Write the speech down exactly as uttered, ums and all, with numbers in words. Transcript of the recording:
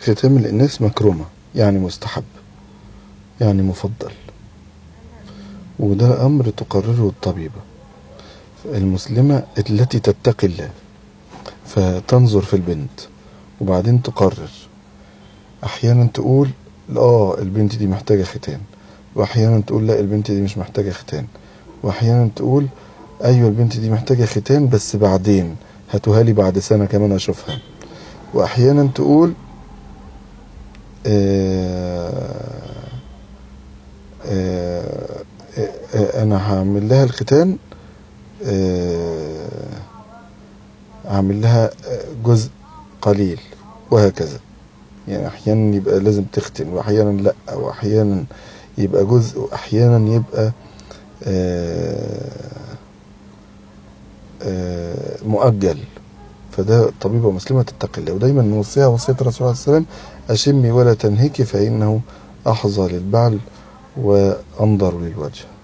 ختام الإناث مكرمة، يعني مستحب، يعني مفضل، وده أمر تقرره الطبيبة المسلمة التي تتقي الله، فتنظر في البنت وبعدين تقرر. أحيانا تقول اه البنت دي محتاجة ختان، وأحيانا تقول لا البنت دي مش محتاجة ختان، وأحيانا تقول أيوة البنت دي محتاجة ختان بس بعدين هاتوها لي بعد سنة كمان أشوفها، وأحيانا تقول آه آه آه أنا هعمل لها الختان، آه هعمل لها جزء قليل، وهكذا. يعني أحيانا يبقى لازم تختن، وأحيانا لأ، وأحيانا يبقى جزء، وأحيانا يبقى آه آه مؤجل. فده طبيبة مسلمة تتقي الله، ودايما نوصيها وصية الرسول صلى الله عليه وسلم: أشمي ولا تنهكي فإنه أحظى للبعل وأنظر للوجه.